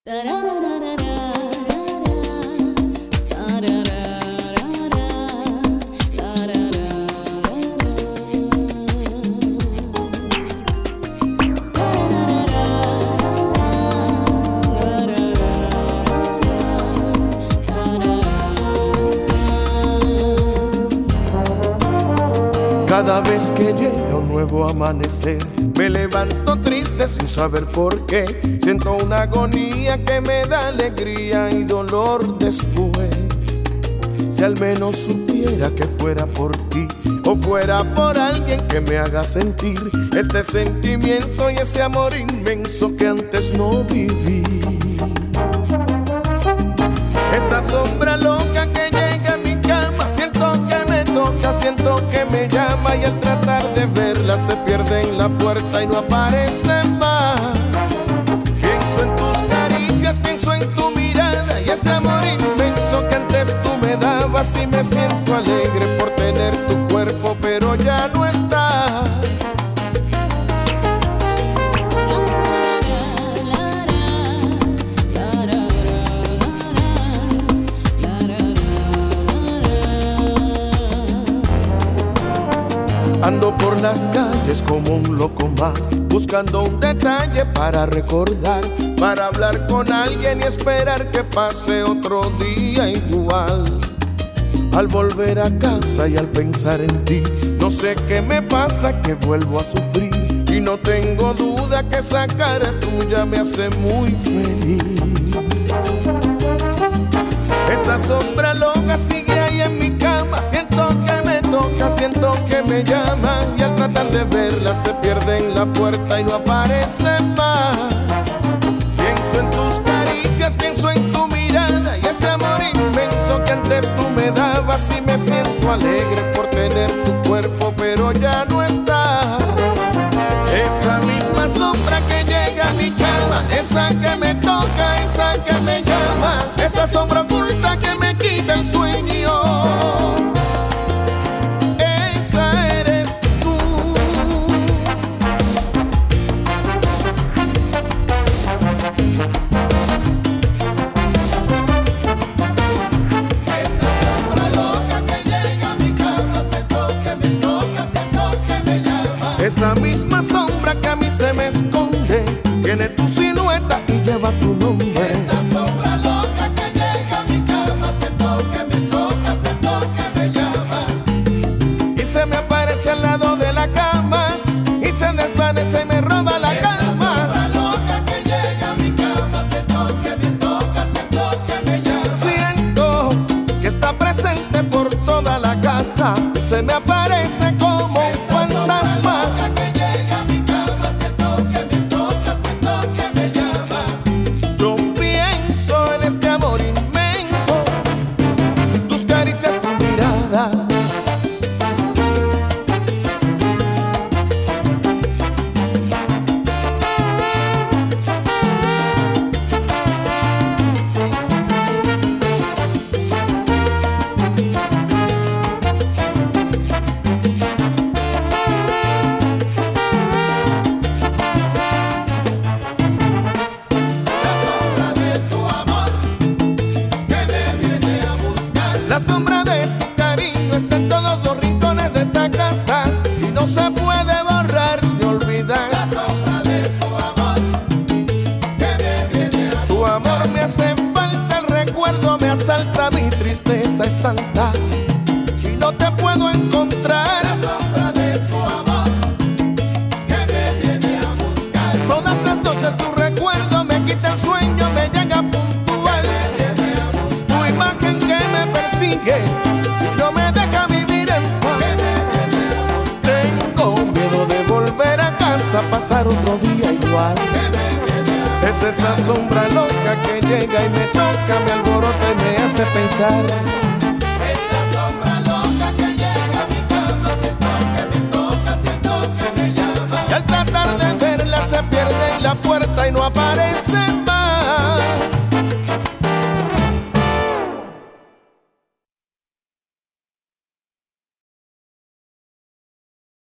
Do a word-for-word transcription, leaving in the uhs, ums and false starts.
Cada vez que llega un nuevo amanecer, me levanto triste sin saber por qué. Siento una agonía que me da alegría y dolor después. Si al menos supiera que fuera por ti o fuera por alguien que me haga sentir este sentimiento y ese amor inmenso que antes no viví. Esa sombra loca que llega a mi cama, siento que me toca, siento que me llama, y al tratar de verla se pierde en la puerta y no aparece más. Pienso en tus caricias, pienso en tu mirada y ese amor inmenso que antes tú me dabas, y me siento alegre por tener tu cuerpo, pero ya no estás. Ando por las calles como un loco más, buscando un detalle para recordar, para hablar con alguien y esperar que pase otro día igual. Al volver a casa y al pensar en ti, no sé qué me pasa, que vuelvo a sufrir, y no tengo duda que esa cara tuya me hace muy feliz. Esa sombra loca sigue ahí en mi cama, siento que me toca, siento que me llama, y al tratar de verla se pierde en la puerta y no aparece más. Pienso en tus caricias, pienso en tu mirada y ese amor inmenso que antes tú me dabas, y me siento alegre por tener tu cuerpo, pero ya no está. Esa misma sombra que llega a mi cama, esa que me toca, esa que me llama, esa sombra oculta que me quita el sueño, esa eres tú. Esa sombra loca que llega a mi cama, siento que me toca, siento que me llama. Esa misma sombra que a mí se me esconde, tiene tu silueta y lleva tu nombre. Esa sombra loca que llega a mi cama, siento que me toca, siento que me llama, y se me aparece al lado de la cama y se desvanece y me roba la calma. Esa sombra loca que llega a mi cama, siento que me toca, siento que me llama. Siento que está presente por toda la casa, se me aparece como un fantasma. La sombra de tu cariño está en todos los rincones de esta casa y no se puede borrar ni olvidar. La sombra de tu amor que me viene a buscar. Tu amor me hace falta, el recuerdo me asalta, mi tristeza es tanta y no te puedo encontrar. La sombra de tu amor que me viene a buscar. Todas las noches tu recuerdo me quita el sueño, me llega puntual. Tu imagen que me persigue y no me deja vivir en paz. Tengo miedo de volver a casa, pasar otro día igual. Es esa sombra loca que llega y me toca, me alborota y me hace pensar. Esa sombra loca que llega a mi cama, siento que me toca, siento que me llama, y al tratar de verla se pierde en la puerta y no aparece